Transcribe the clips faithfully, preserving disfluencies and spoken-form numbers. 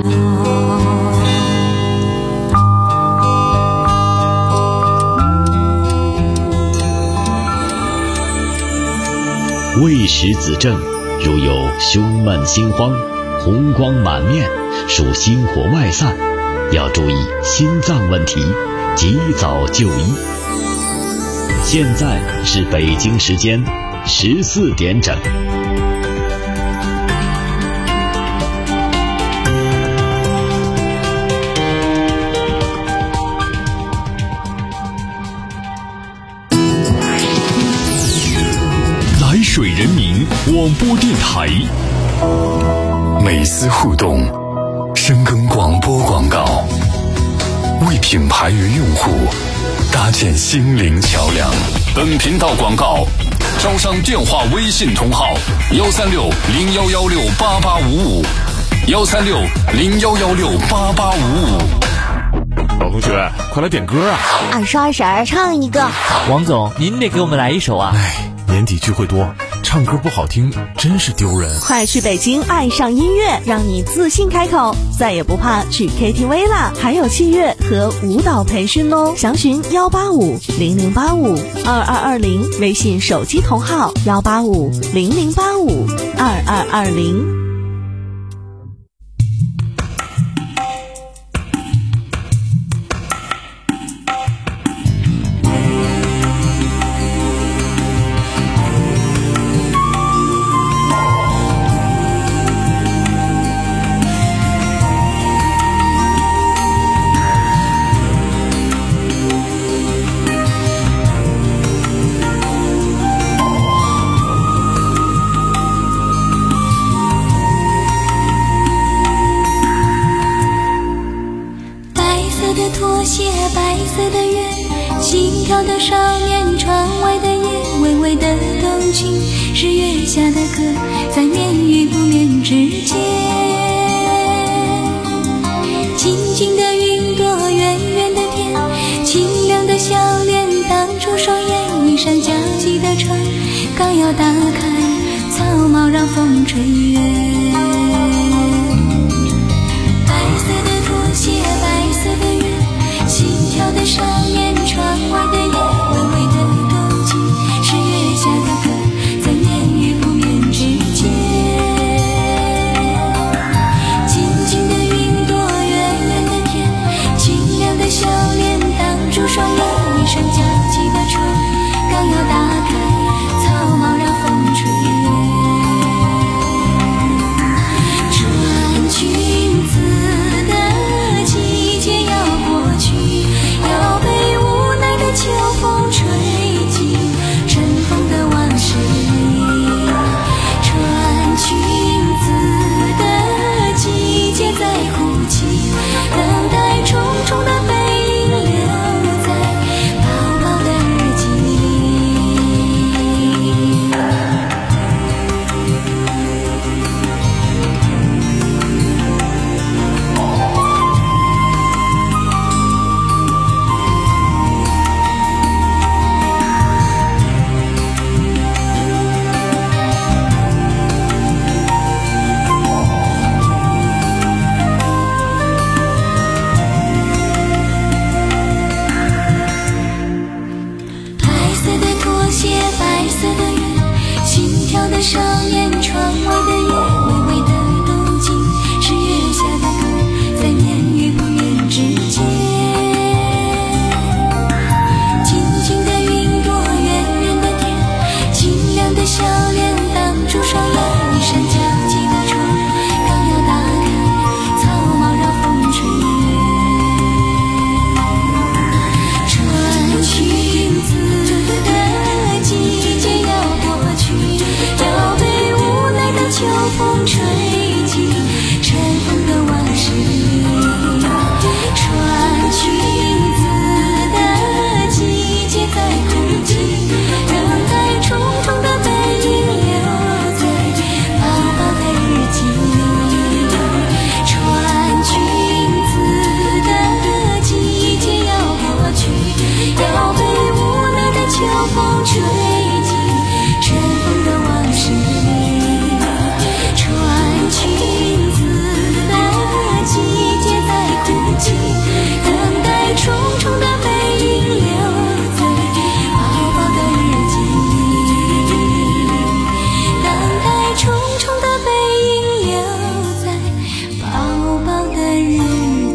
未识子正，如有胸闷心慌、红光满面，属心火外散，要注意心脏问题，及早就医。现在是北京时间十四点整。 来水人民广播电台， 美思互动，深耕广播广告，为品牌与用户搭建心灵桥梁。 本频道广告招商电话微信同号：幺三六零幺幺六八八五五，幺三六零幺幺六八八五五。 老同学，快来点歌啊！ 二十二婶儿唱一个。 王总，您得给我们来一首啊！ 哎，年底聚会多，唱歌不好听真是丢人。 快去北京爱上音乐，让你自信开口，再也不怕去 K T V 啦！还有器乐和舞蹈培训哦，详询幺八五零零八五二二二零，微信手机同号幺八五零零八五二二二零。 拖鞋，白色的月，轻飘的少年，窗外的夜，微微的动情，是月下的歌，在眠与不眠之间。静静的云朵，远远的天，清凉的笑脸，挡住双眼，一扇焦急的窗，刚要打开，草帽让风吹远。白色的拖鞋，白色的月，心跳的少年，窗外的夜，微微的动情，是月下的歌，在眠与不眠之间。静静的云朵，远远的天，清凉的笑脸，挡住双眼，一扇焦急的窗，刚要打开，草帽让风吹远。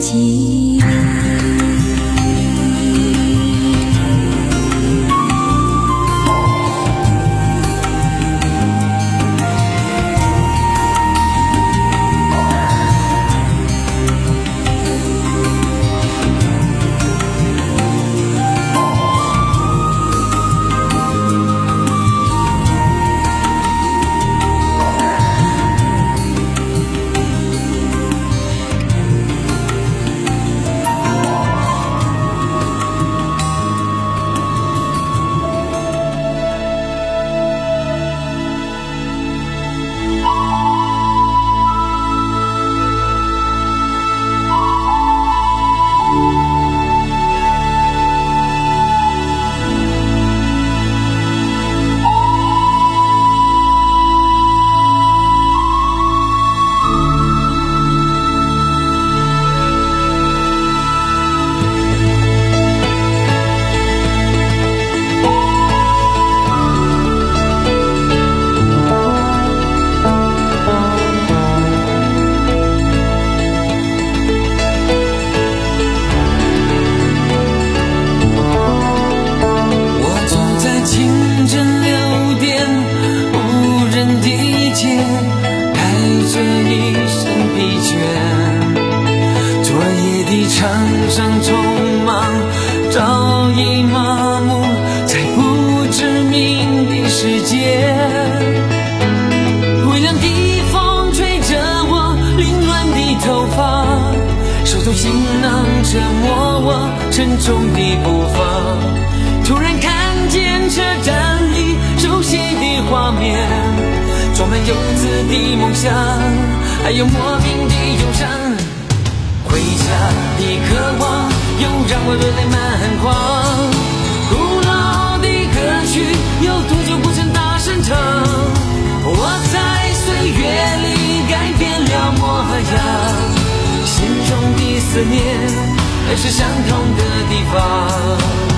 记忆。行囊折磨我沉重的步伐，突然看见车站里熟悉的画面，装满幼稚的梦想，还有莫名的忧伤。回家的渴望又让我热泪满眶，古老的歌曲有多久不曾大声唱？我在岁月里改变了模样，心中的思念还是相同的地方。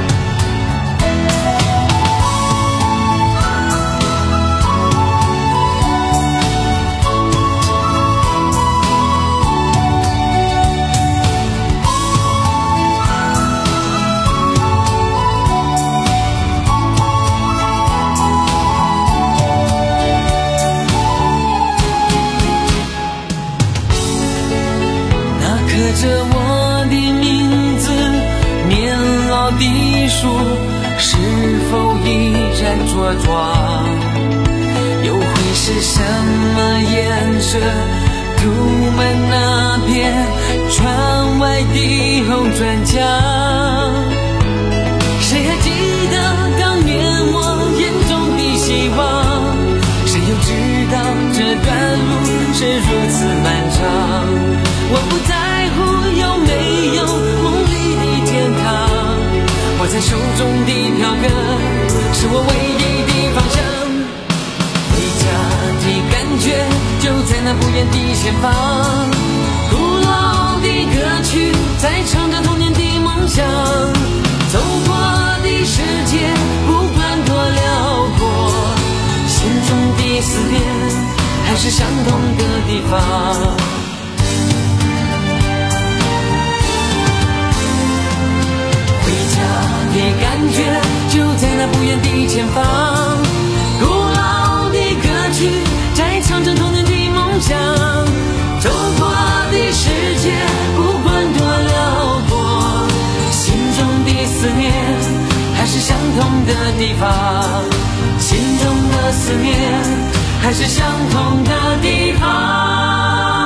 刻着我的名字年老的树是否依然茁壮，又会是什么颜色涂满那片窗外的红砖墙？谁还记得当年我眼中的希望？谁又知道这段路是如此漫长？我不在有没有梦里的天堂，握在手中的票根是我唯一的方向。回家的感觉就在那不远的前方，古老的歌曲在唱着童年的梦想，走过的世界不管多辽阔，心中的思念还是相同的地方。的感觉就在那不远的前方，古老的歌曲在唱着童年的梦想，走过的世界不管多辽阔，心中的思念还是相同的地方，心中的思念还是相同的地方。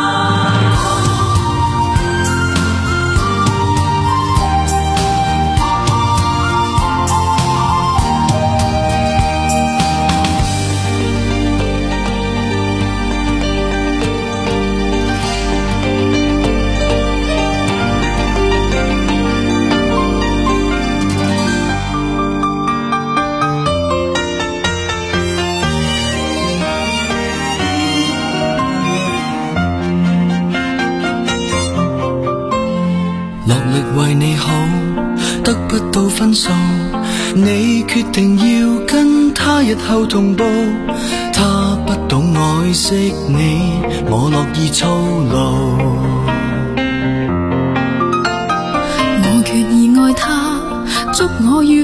為你好，得不到分數，你決定要跟他日後同步，他不懂愛惜你，我樂意操勞。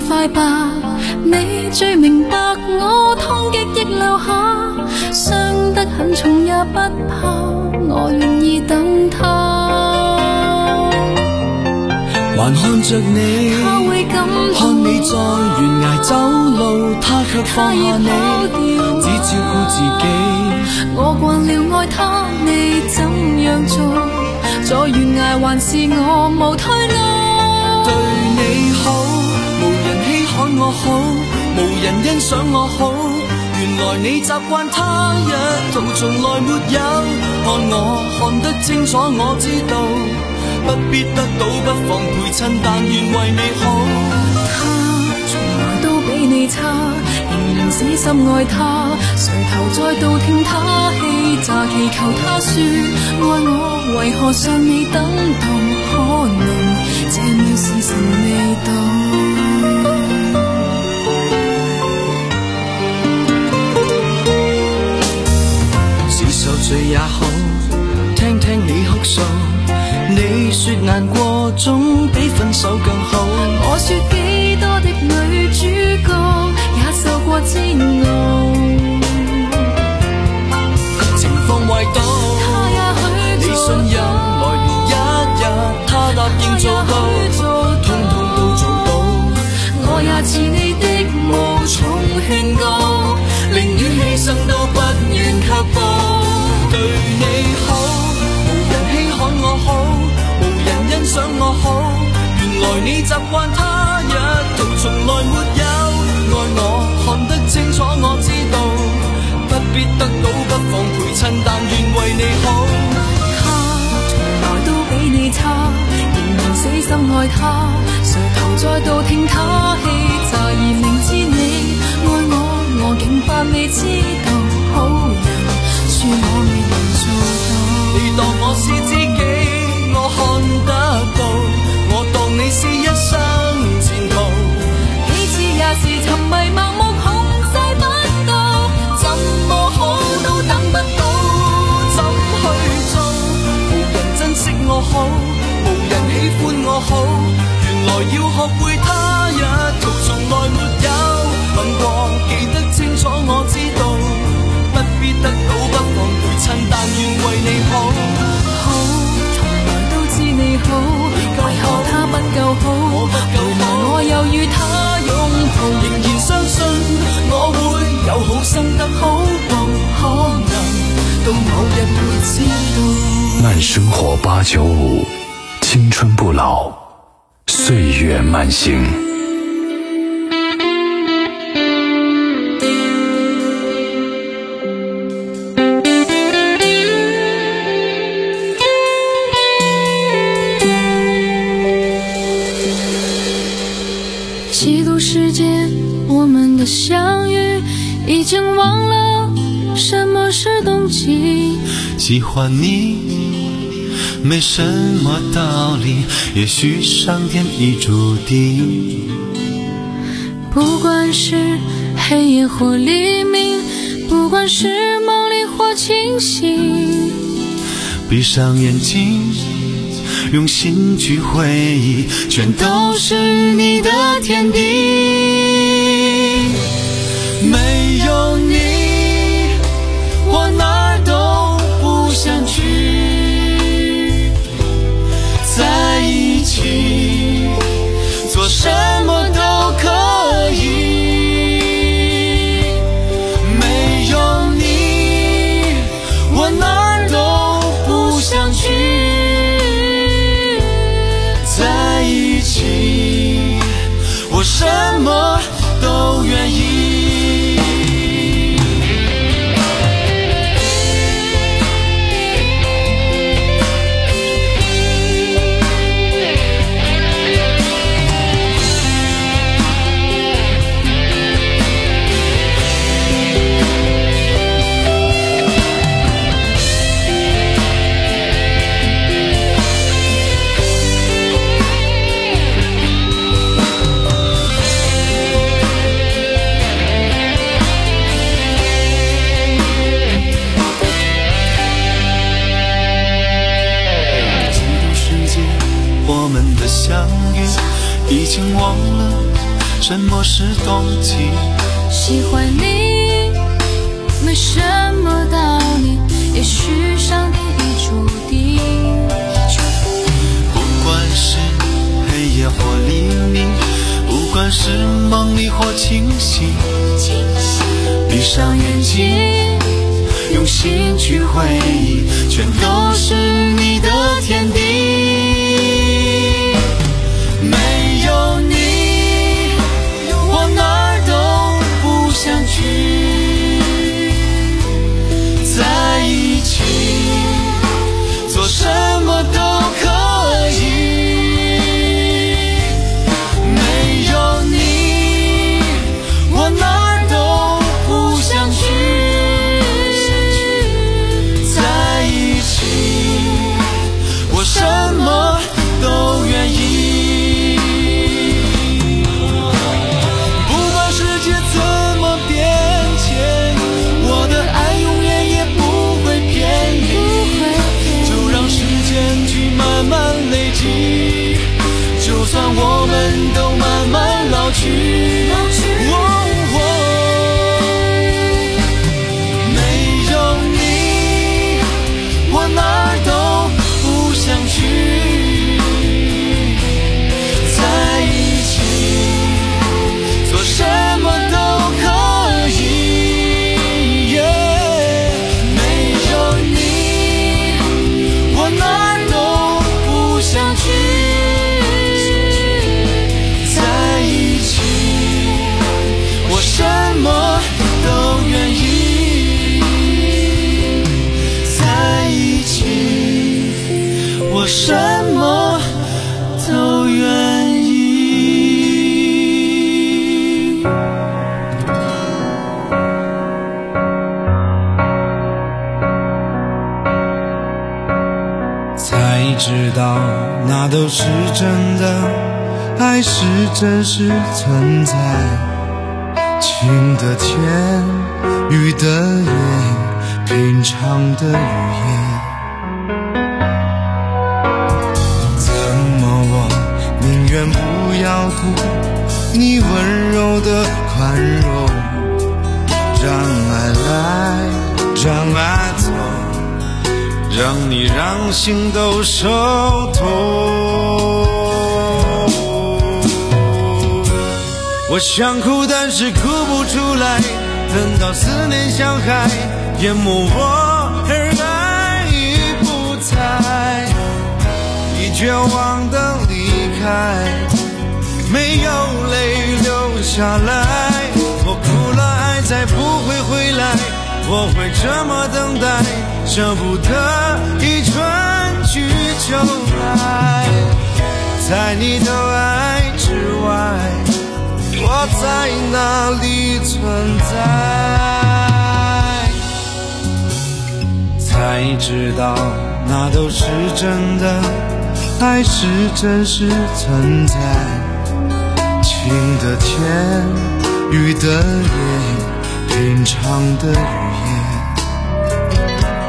快吧，你最明白我痛極亦留下，傷得很重也不怕，我願意等他。 還看着你， 他會感動， 看你在懸崖走路，他卻放下你，只照顧自己。 我慣了愛他，你怎樣做？在懸崖還是我無退路。 對你好，無人稀罕我好，無人欣賞我好。原來你習慣他一套，從來沒有看我看得清楚，我知道不必得到不妨陪襯，但願為你好。 他從來都比你差，仍然死心愛他，垂頭再度聽他氣詐，祈求他說愛我，為何尚未等到？可能這秒時辰未到。 受罪也好，聽聽你哭訴，你說難過總比分手更好。 我說幾多的女主角也受過煎熬， 情況壞到他也許你信任來年一日，他答應做到，通通都做到。 我也似你的無從勸告，寧願犧牲都不願卻步。 對你好，無人稀罕我好，無人欣賞我好。原來你習慣他一套，從來沒有愛我，看得清楚我知道，不必得到不妨陪襯，但願為你好。 他從來都比你差，仍然死心愛他，垂頭再度聽他氣詐，而明知你愛我，我竟扮未知道，好人恕我未能做到。 你當我是知己，我看得到，我當你是一生前途。 幾次也是沉迷盲目控制不到，怎麼好都等不到， 怎去做？無人珍惜我好，無人喜歡我好，原來要學會他一套，從來沒有問過，記得清楚我知道，不必得到不妨陪襯，但願為你好。 好，從來都知你好，為何他不夠好？ 我不夠好， 我又與他擁抱， 仍然相信我會有好生得好報，可能到某日會知道。 慢生活八九五，青春不老，歲月慢行。 记录时间，我们的相遇，已经忘了什么是动机。 喜欢你没什么道理，也许上天已注定。 不管是黑夜或黎明，不管是梦里或清醒， 闭上眼睛，用心去回忆，全都是你的天地。没有你，我哪儿都不想去。在一起，做什么都可以。没有你，我哪儿都不想去。在一起，我什么都愿意。已经忘了什么是动机？ 喜欢你没什么道理，也许上天已注定。 不管是黑夜或黎明，不管是梦里或清醒，闭上眼睛，用心去回忆，全都是你的天地。没有你，我哪儿都不想去。在一起，做什么都可以。没有你，我哪儿都不想去。在一起，我什么都愿意。不管世界怎么变迁，我的爱永远也不会偏离。就让时间去慢慢累积，就算我们都慢慢老去。哦哦没有你，我哪儿都不想去。在一起，做什么都可以。没有你，我哪儿都不想去。在一起，我什么都愿意。在一起，我什么都愿意。 才知道那都是真的，爱是真实存在。晴的天，雨的夜，平常的语言。怎么我宁愿不要读你温柔的宽容，让爱来，让爱走，让你让心都受痛。我想哭，但是哭不出来，等到思念像海淹没我，而爱已不在。你绝望的离开，没有泪流下来。我哭了，爱再不会回来，我会这么等待，舍不得一春去秋来。在你的爱之外，我在哪里存在？才知道那都是真的，爱是真实存在。晴的天，雨的夜，平常的语言。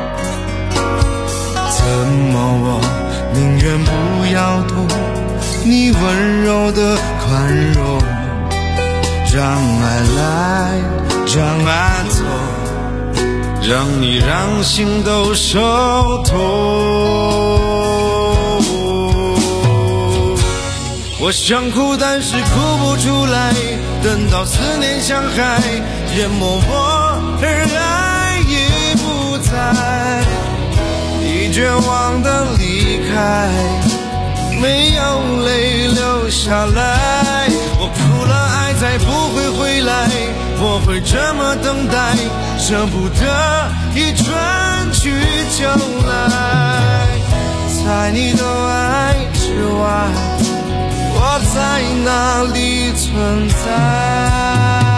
怎么我宁愿不要懂你温柔的宽容，让爱来，让爱走，让你让心都受痛。我想哭，但是哭不出来，等到思念像海淹没我，而爱已不在。你绝望的离开，没有泪流下来。我哭了，爱再不会回来，我会这么等待，舍不得一春去秋来。在你的爱之外，我在哪里存在？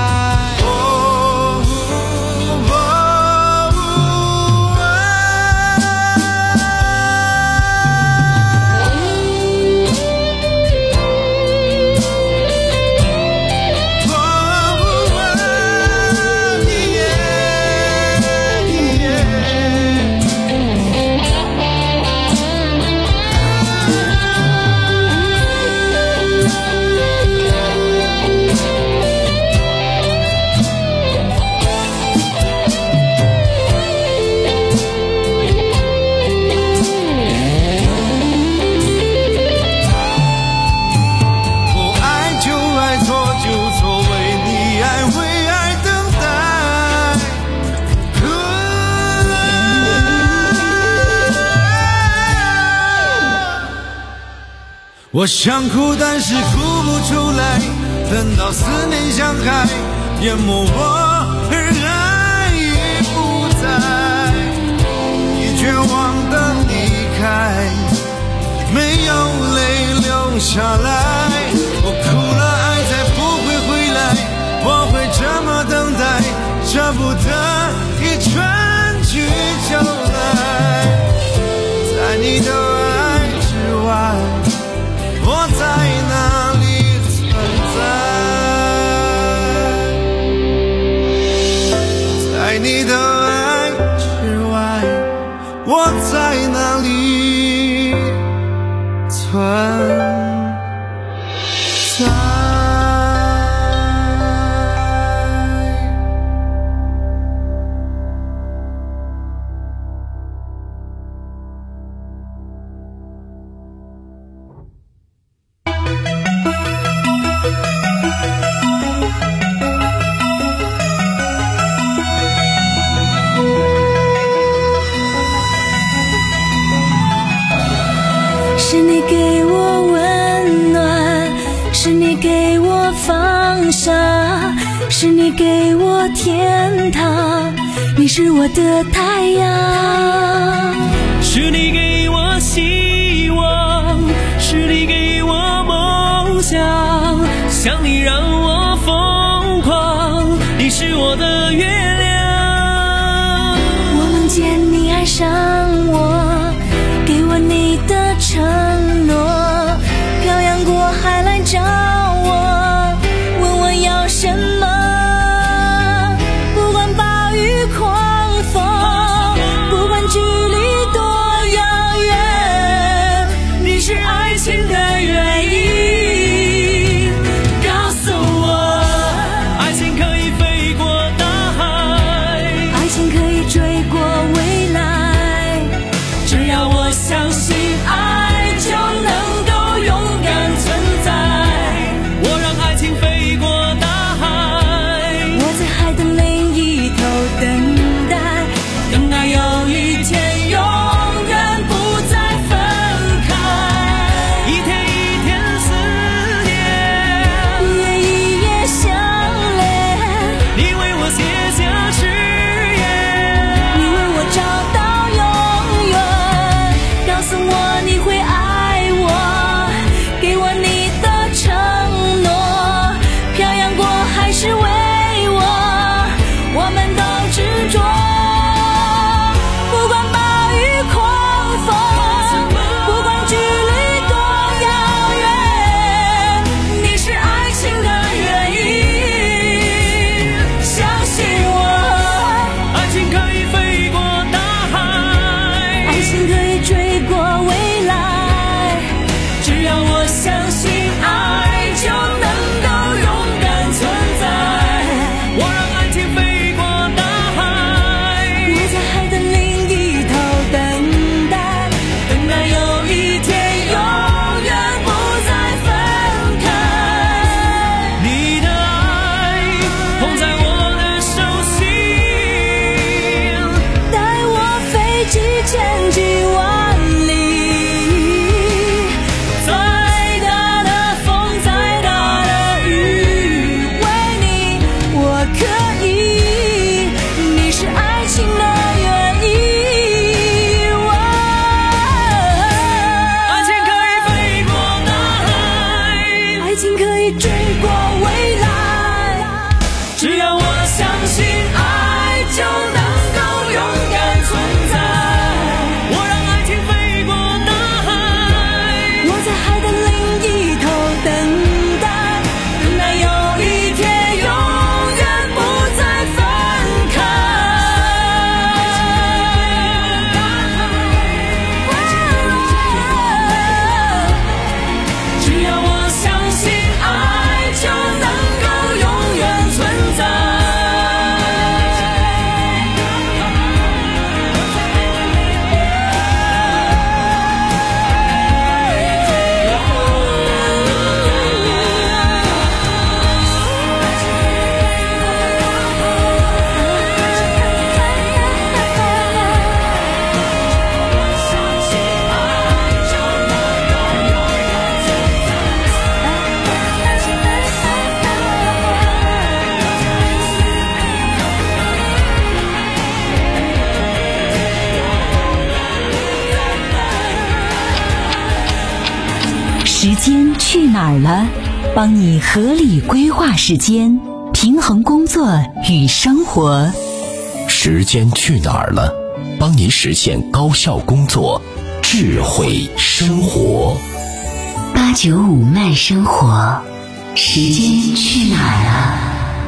我想哭，但是哭不出来，等到思念像海淹没我，而爱已不在。你绝望的离开，没有泪流下来。我哭了，爱再不会回来，我会这么等待，舍不得一春去秋来。在你的爱之外，我在哪里存在？在你的爱之外，我在哪里存在？ 是你给我温暖，是你给我放下，是你给我天堂，你是我的太阳。 是你给我希望，是你给我梦想，想你让我疯狂，你是我的月亮。 我梦见你爱上我，给我你的承诺，漂洋过海来找我，问我要什么。不管暴雨狂风，不管距离多遥远， 间去哪儿了？帮你合理规划时间，平衡工作与生活。 时间去哪儿了？帮你实现高效工作，智慧生活。 八九五慢生活，时间去哪儿了？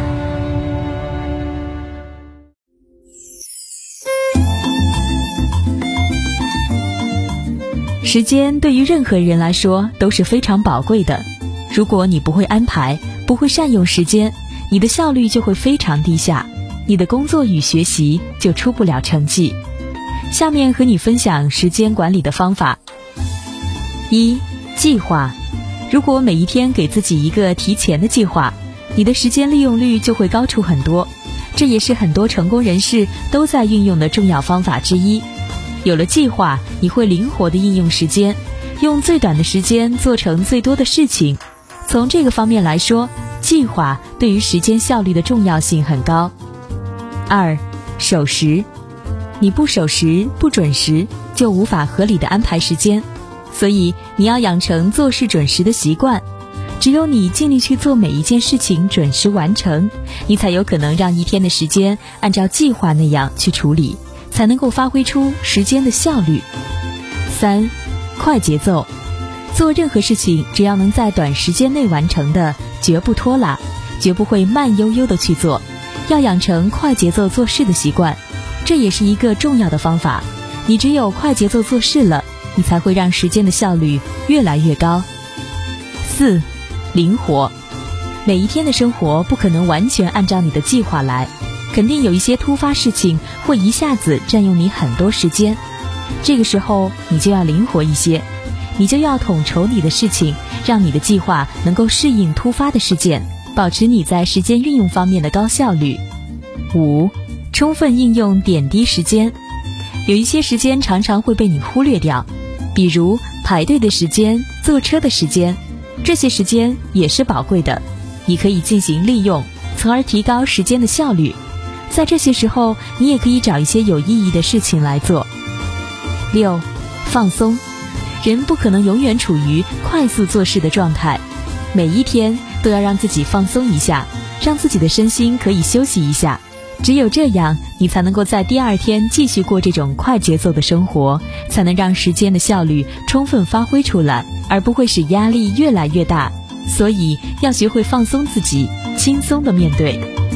时间对于任何人来说都是非常宝贵的，如果你不会安排，不会善用时间，你的效率就会非常低下，你的工作与学习就出不了成绩。下面和你分享时间管理的方法。一、计划。如果每一天给自己一个提前的计划，你的时间利用率就会高出很多，这也是很多成功人士都在运用的重要方法之一。有了计划，你会灵活地应用时间，用最短的时间做成最多的事情。从这个方面来说，计划对于时间效率的重要性很高。二、守时。你不守时、不准时，就无法合理地安排时间，所以你要养成做事准时的习惯。只有你尽力去做每一件事情准时完成，你才有可能让一天的时间按照计划那样去处理，才能够发挥出时间的效率。三、快节奏。做任何事情，只要能在短时间内完成的，绝不拖拉，绝不会慢悠悠地去做，要养成快节奏做事的习惯。这也是一个重要的方法，你只有快节奏做事了，你才会让时间的效率越来越高。四、灵活。每一天的生活不可能完全按照你的计划来，肯定有一些突发事情会一下子占用你很多时间，这个时候你就要灵活一些，你就要统筹你的事情，让你的计划能够适应突发的事件，保持你在时间运用方面的高效率。五、充分应用点滴时间。有一些时间常常会被你忽略掉，比如排队的时间、坐车的时间，这些时间也是宝贵的，你可以进行利用，从而提高时间的效率。在这些时候，你也可以找一些有意义的事情来做。六、放松。人不可能永远处于快速做事的状态，每一天都要让自己放松一下，让自己的身心可以休息一下。只有这样，你才能够在第二天继续过这种快节奏的生活，才能让时间的效率充分发挥出来，而不会使压力越来越大。所以要学会放松自己，轻松地面对。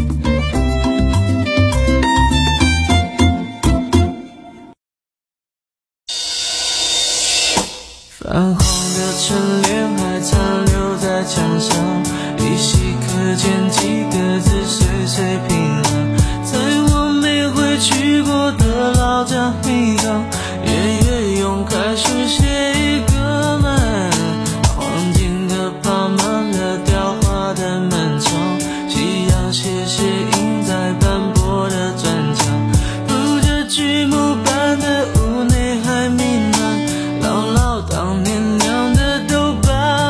泛黄的春联还残留在墙上，依稀可见几个字岁岁平安。在我没回去过的老家米岗，夜夜用开水写一个满，黄金的爬满了雕花的门窗，夕阳斜斜映在斑驳的砖墙，铺着剧木板的屋内还弥漫姥姥当年酿的豆瓣。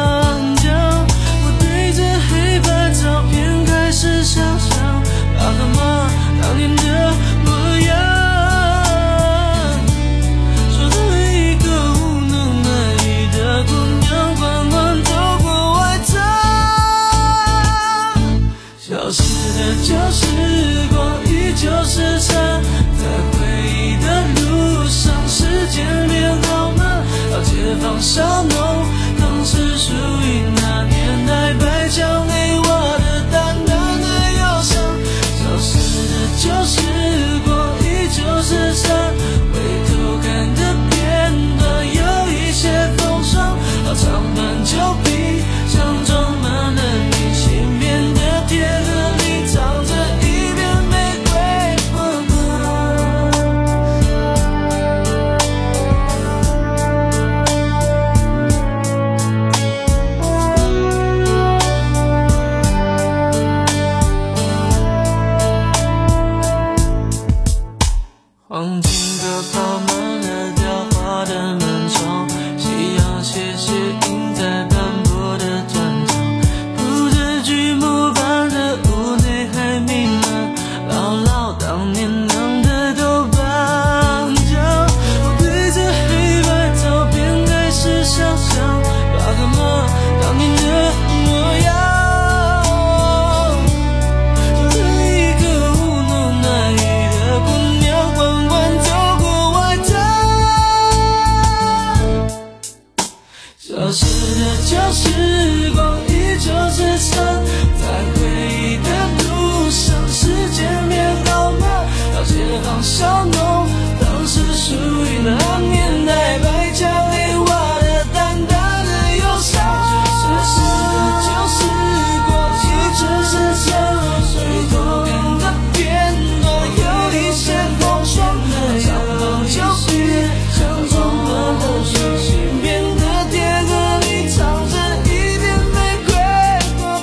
消失的旧时光依旧是长，在回忆的路上，时间变好慢，要解放笑浓，当时属于那年代，白墙黑画的淡淡的忧伤。消失的旧时光依旧是长，回头看的片段有一些风霜，长到就别强装的流水线变得贴着你，藏着一点玫瑰花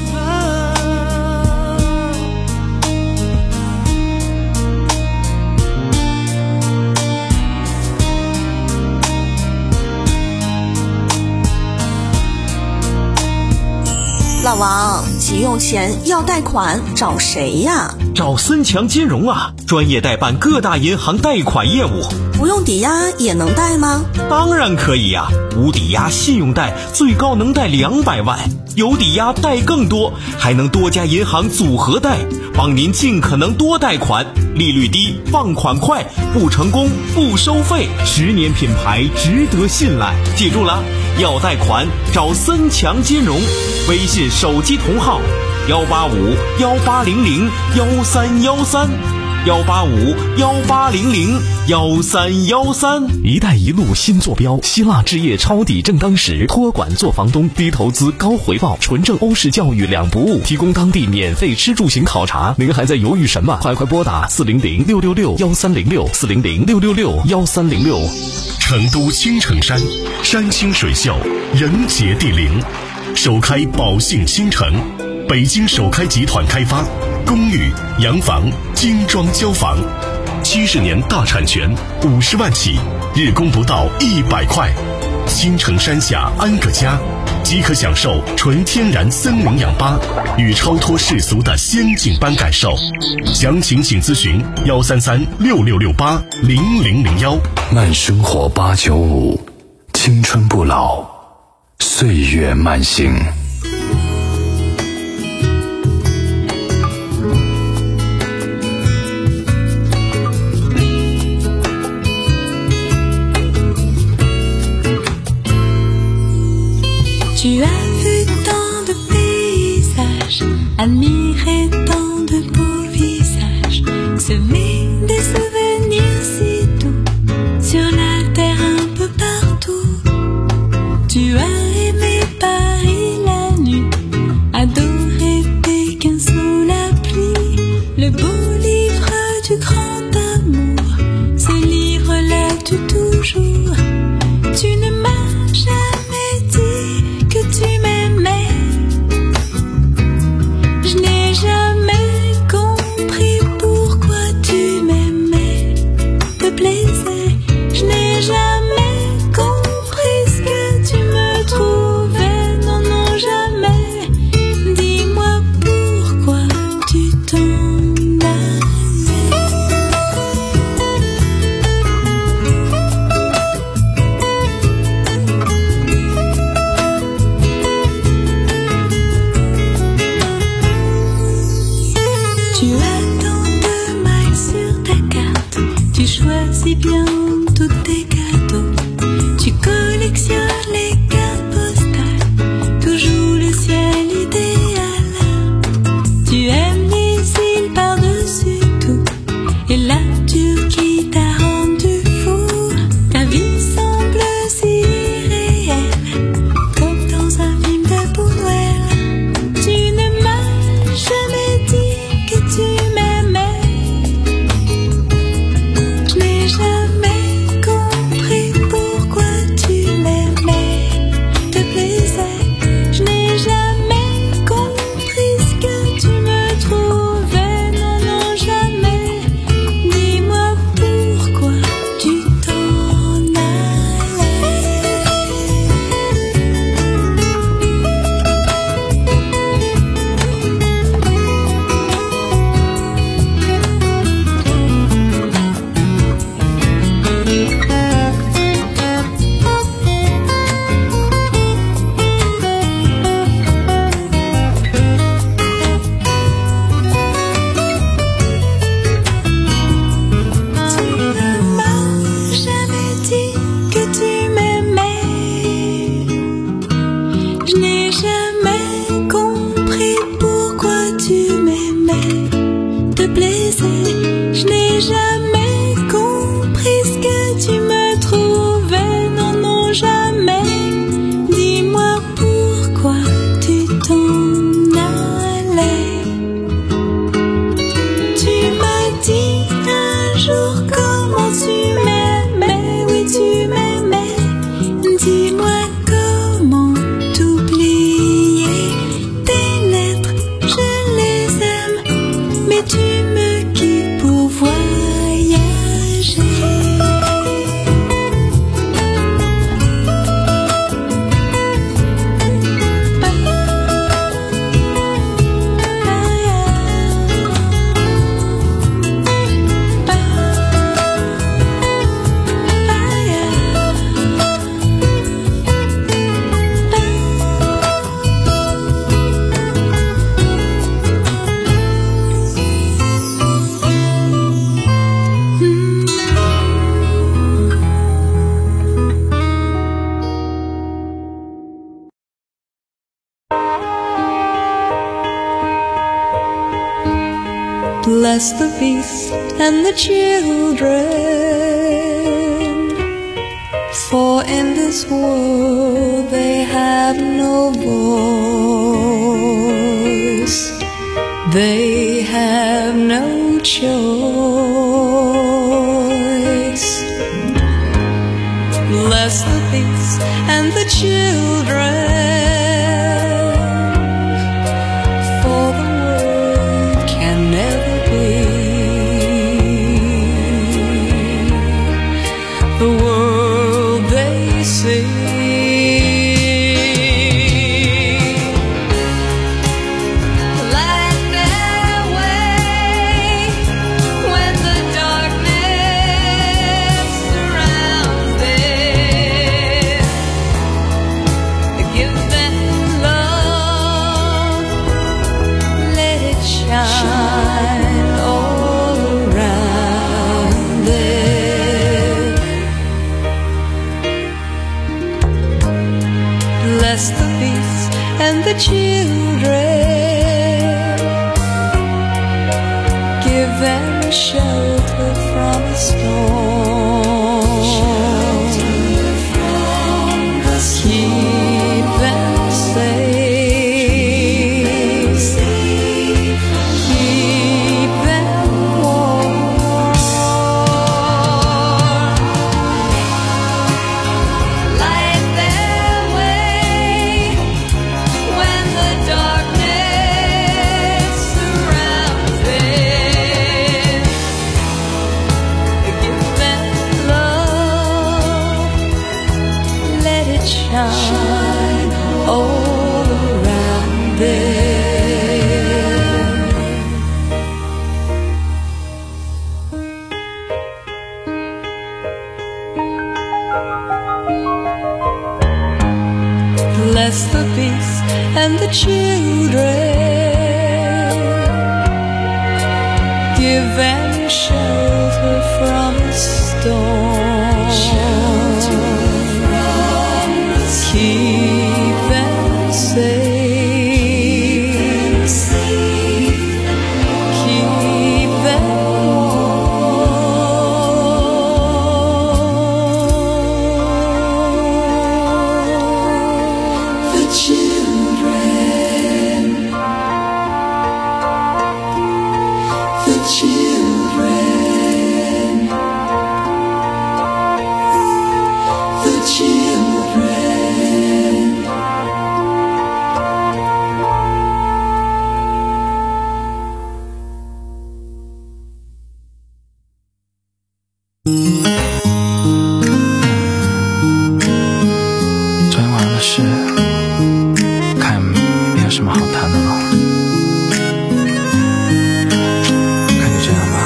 老王，急用钱要贷款找谁呀？ 找森强金融啊，专业代办各大银行贷款业务。 不用抵押也能贷吗？ 当然可以呀、啊，无抵押信用贷最高能贷两百万，有抵押贷更多，还能多家银行组合贷，帮您尽可能多贷款，利率低，放款快，不成功不收费，十年品牌值得信赖。记住了，要贷款找森强金融，微信手机同号幺八五幺八零零幺三幺三。幺八五幺八零零幺三幺三。 一带一路新坐标，希腊置业抄底正当时，托管做房东，低投资高回报，纯正欧式教育两不误，提供当地免费吃住行考察。您还在犹豫什么？快快拨打四零零六六六幺三零六四零零六六六幺三零六。 成都青城山，山清水秀，人杰地灵，首开宝兴新城，北京首开集团开发。公寓、洋房、精装交房，七十年大产权，五十万起，日供不到一百块。青城山下安个家，即可享受纯天然森林氧吧与超脱世俗的仙境般感受。详情请咨询幺三三六六六八零零零幺。 慢生活八九五，青春不老，岁月慢行。 Tu as vu tant de paysages, admiré tant de beaux visages, semé des souvenirs si doux, sur la terre un peu partout. Tu as aimé Paris la nuit, adoré Pékin sous la pluie, le beau livre du grand amour, ce livre-là tu toujours. Tu ne m'as jamais dit que tu m'aimais. Je n'ai jamais compris pourquoi tu m'aimais, te plaisais. Je n'ai jamais compris ce que tu me Bless the beast and the children, for in this world they have no voice, they have no choice. Bless the beast and the children, for the world can never be the world they see. Light their way when the darkness surrounds them. Give them love, let it shine all around them. Bless the beast and the children, give them shelter from the storm, shelter from the storm. Keep them safe, keep them warm. Light their way when the darkness surrounds them. Give them love, let it shine all around them. Bless the beast and the children, give them shelter from the storm, shelter from the storm. Keep them safe, keep them warm. The children, the children, the children. 昨天晚上的事，看没有什么好谈的了，那就这样吧。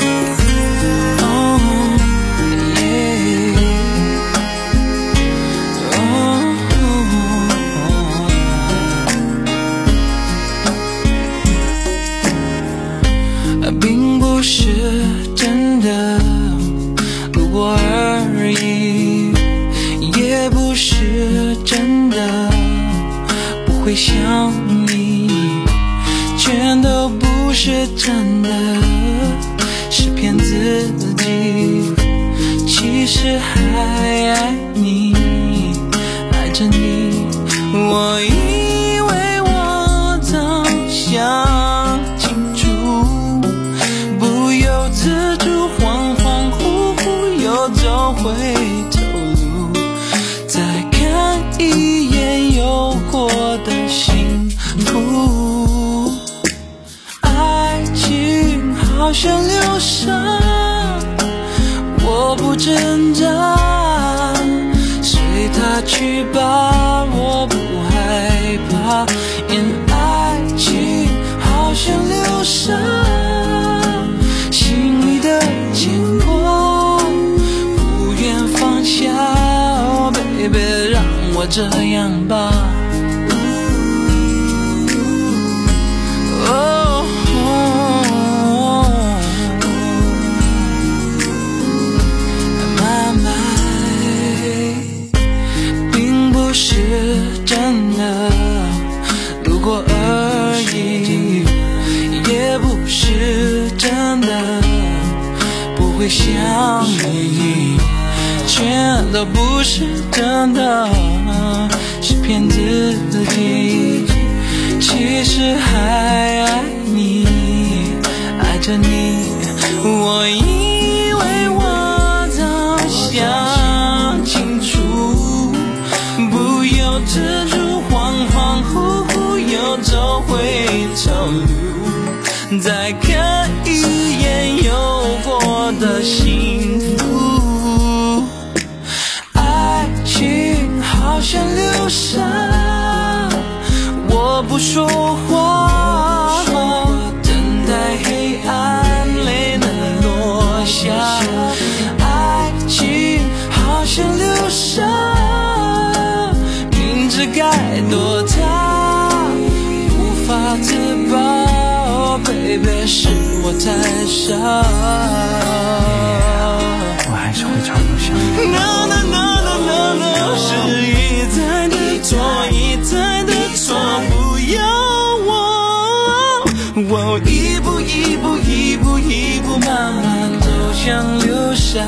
并不是真的路过而已，也不是真的不会想你，全都不是真的，是骗自己，其实还爱你，爱着你。我以为我早想清楚，不由自主恍恍惚惚又走回头路，再看一眼有过的幸福。爱情好像流沙，我不挣扎，随它去吧，我不害怕。因爱情好像流沙，心里的牵挂不愿放下。Oh baby， 让我这样吧。Oh， 妈妈，并不是真的路过而已，也不是会想你，全都不是真的，是骗自己。其实还爱你，爱着你，我以为我早想清楚，不由自主恍恍惚惚又走回头路，再看一眼有过的幸福。爱情好像流沙，我不说话，等待黑暗泪能落下。爱情好像流沙，明知该躲它，无法自拔。Baby， 是我太傻， 我还是会常常想你。 No no no no no no， 是一再的错，一再的错，不要我，我一步一步一步一步慢慢走向流沙。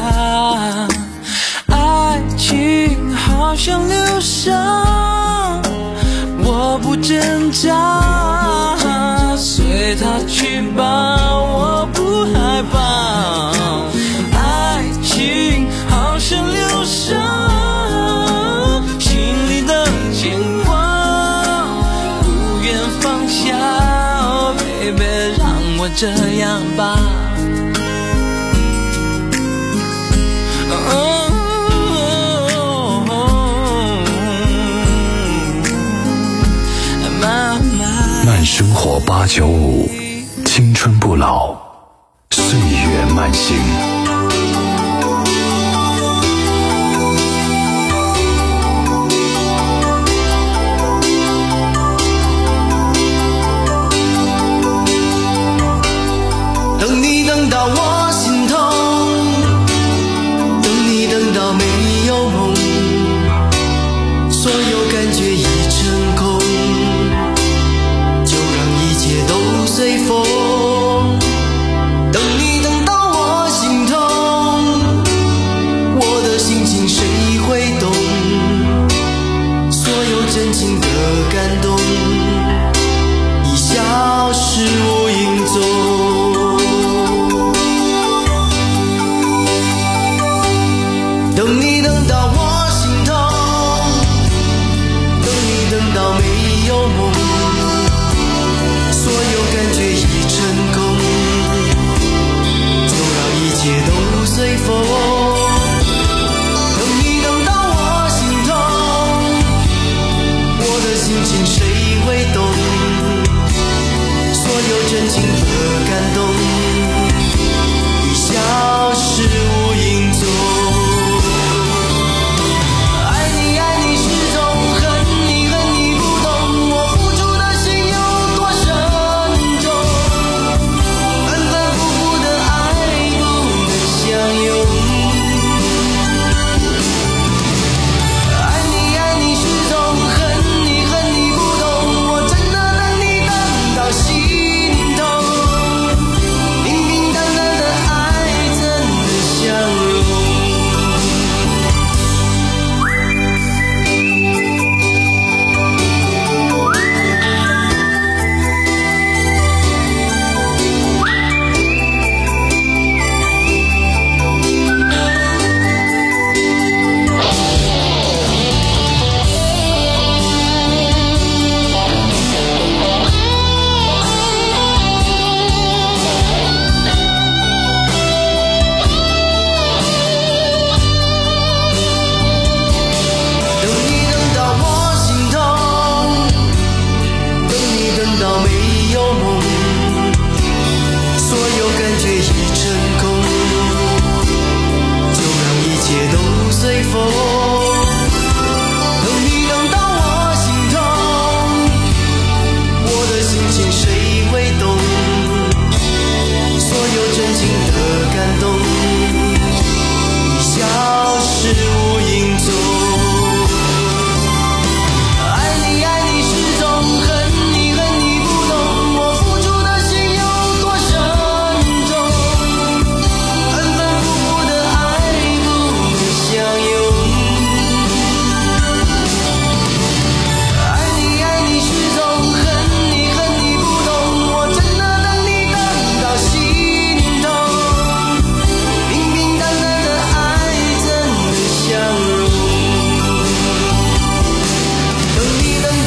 爱情好像流沙，我不挣扎，随它去吧，我不害怕。爱情好像流沙，心里的牵挂不愿放下。Oh baby， 让我这样吧。Oh， 慢生活八九五，青春不老，岁月慢行。 等你等到我心痛，等你等到没有梦，所有感觉已成空，就让一切都随风。等你等到我心痛，我的心情谁会懂？所有真情的感动已消失无影踪。等你等到我心痛，等你等到没有梦，所有感觉已成空，就让一切都随风。等你等到我心痛，我的心情谁会懂？所有真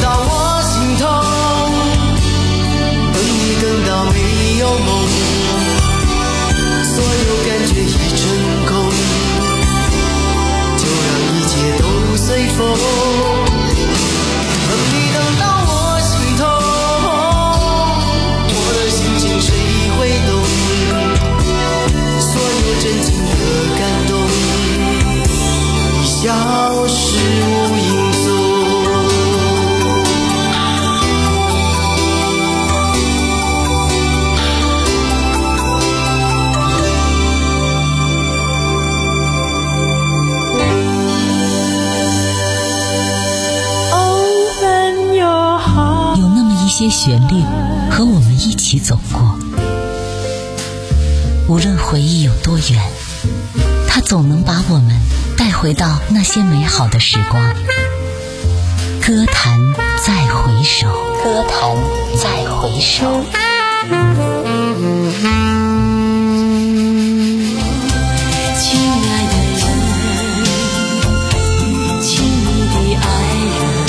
到我心痛，等你等到没有梦，所有感觉已成空，就让一切都随风。等你等到我心痛，我的心情谁会懂？所有真情的感动已消失无影踪。 一些旋律和我们一起走过，无论回忆有多远，它总能把我们带回到那些美好的时光。歌坛再回首，歌坛再回首。 亲爱的人，亲密的爱人，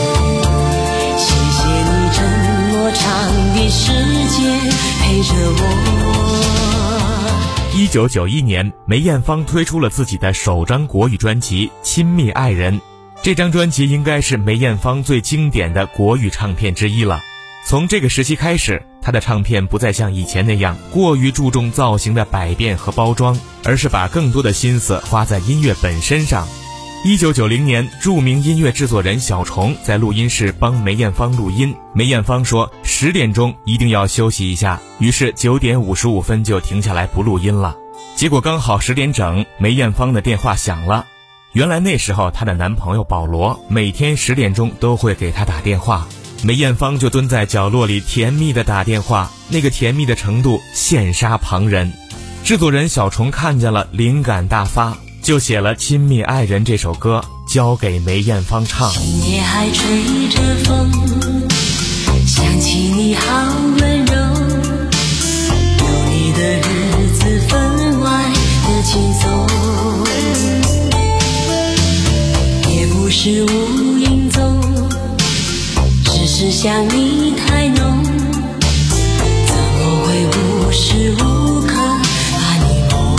长的时间陪着我。 一九九一年，梅艳芳推出了自己的首张国语专辑《亲密爱人》。这张专辑应该是梅艳芳最经典的国语唱片之一了。从这个时期开始，她的唱片不再像以前那样过于注重造型的百变和包装，而是把更多的心思花在音乐本身上。一九九零年，著名音乐制作人小虫在录音室帮梅艳芳录音。梅艳芳说十点钟一定要休息一下，于是九点五十五分就停下来不录音了。结果刚好十点整，梅艳芳的电话响了。原来那时候她的男朋友保罗每天十点钟都会给她打电话，梅艳芳就蹲在角落里甜蜜的打电话，那个甜蜜的程度羡煞旁人。制作人小虫看见了，灵感大发，就写了《亲密爱人》这首歌，交给梅艳芳唱。 今夜还吹着风，想起你好温柔，有你的日子分外的轻松，也不是无影踪，只是想你太浓，怎么会无时无刻把你梦？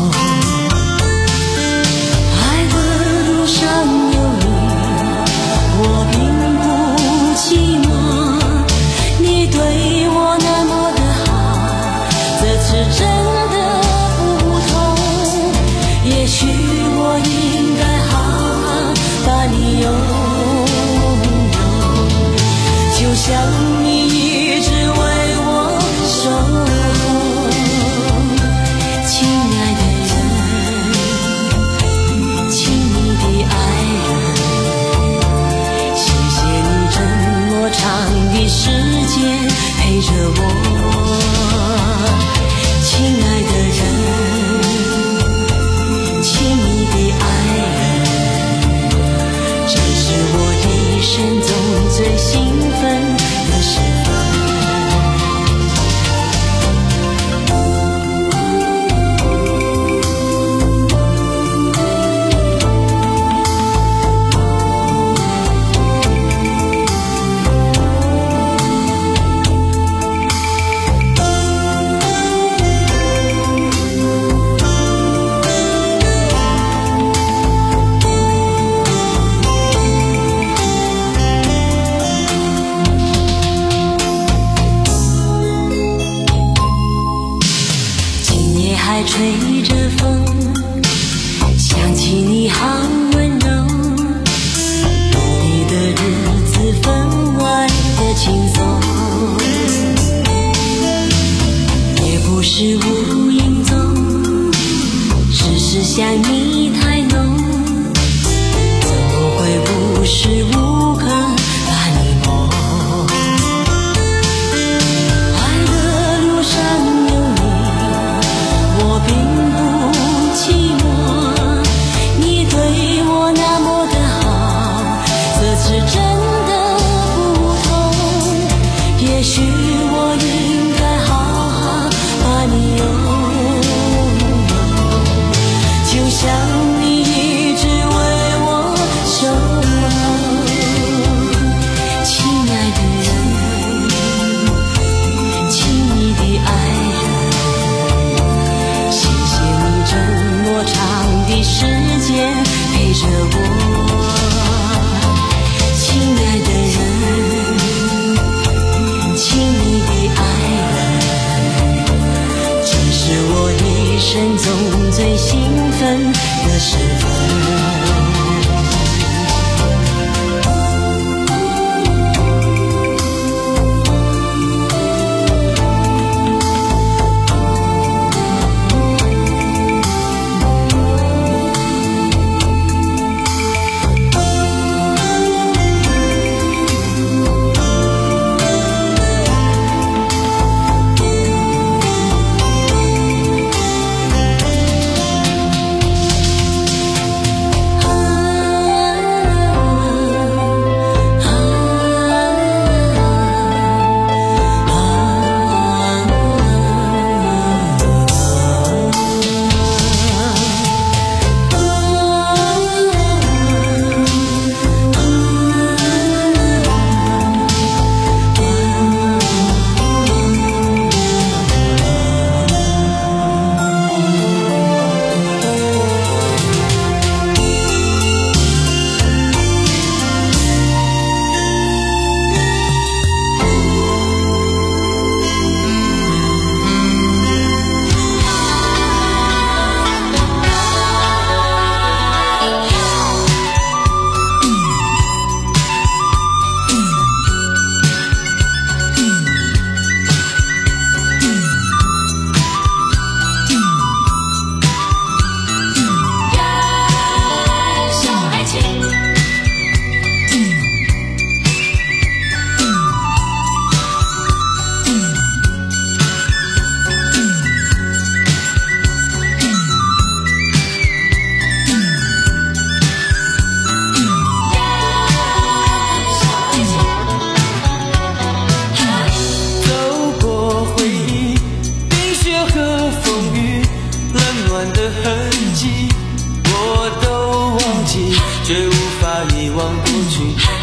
上有你，我并不寂寞，你对我那么的好，这次真的不同，也许我应该好好把你拥有，就像你一直为我守候，亲爱的长的时间陪着我，亲爱的人，亲密的爱人，这是我一生中最兴奋的时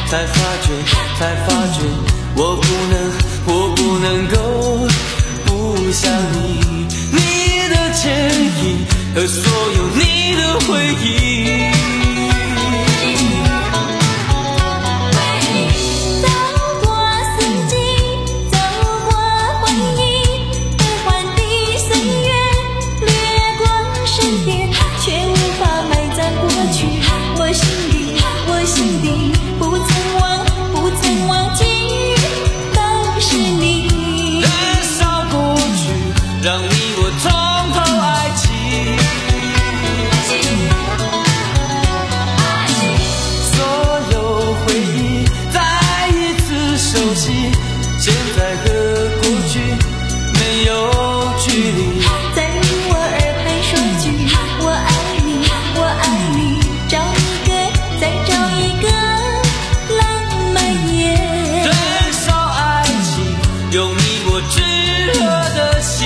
才发觉，才发觉，我不能，我不能够不想你，你的剪影和所有你的回忆。让你我从头爱起，所有回忆再一次熟悉，现在和过去没有距离。 在我耳畔说句我爱你，我爱你，找一个，再找一个浪漫夜。 燃烧爱情，用你我炙热的心。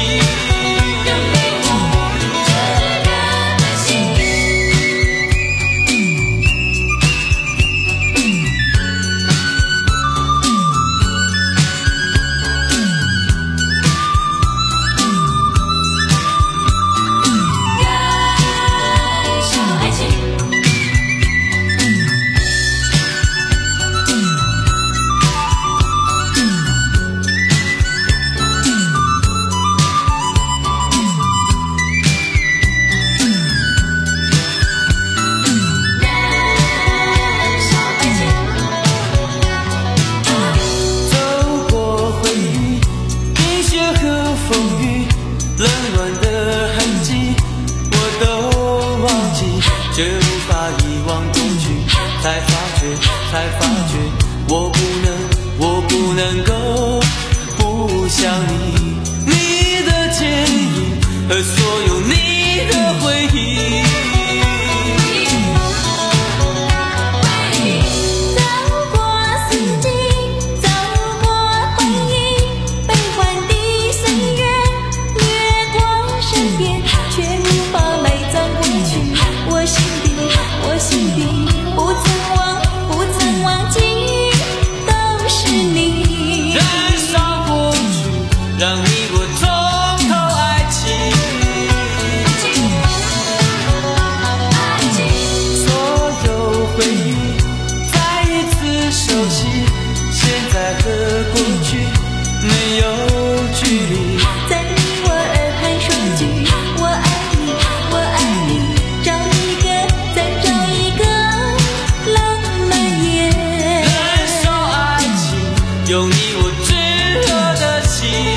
这无法遗忘东去，才发觉，才发觉，我不能，我不能够不想你，你的剪影和所有你的回忆。让你我从头爱起，所有回忆再一次熟悉，现在和过去没有距离。 在你我耳畔说句我爱你，我爱你，找一个，再找一个浪漫夜。 燃烧爱情，用你我炙热的心。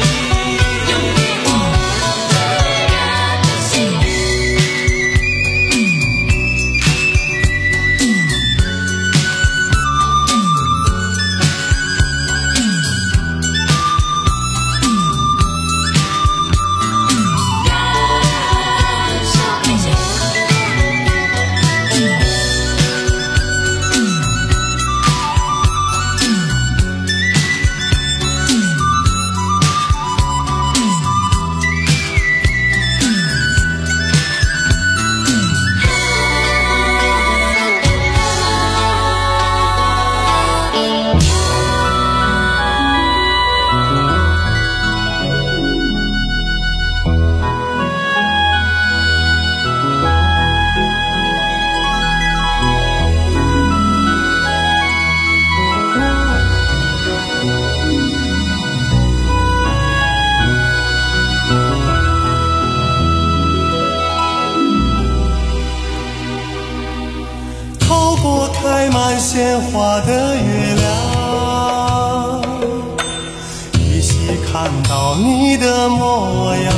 开满鲜花的月亮，依稀看到你的模样，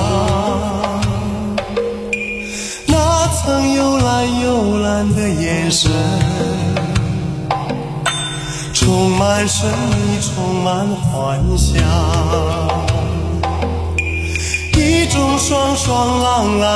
那曾幽蓝幽蓝的眼神，充满神秘，充满幻想，一种爽爽朗朗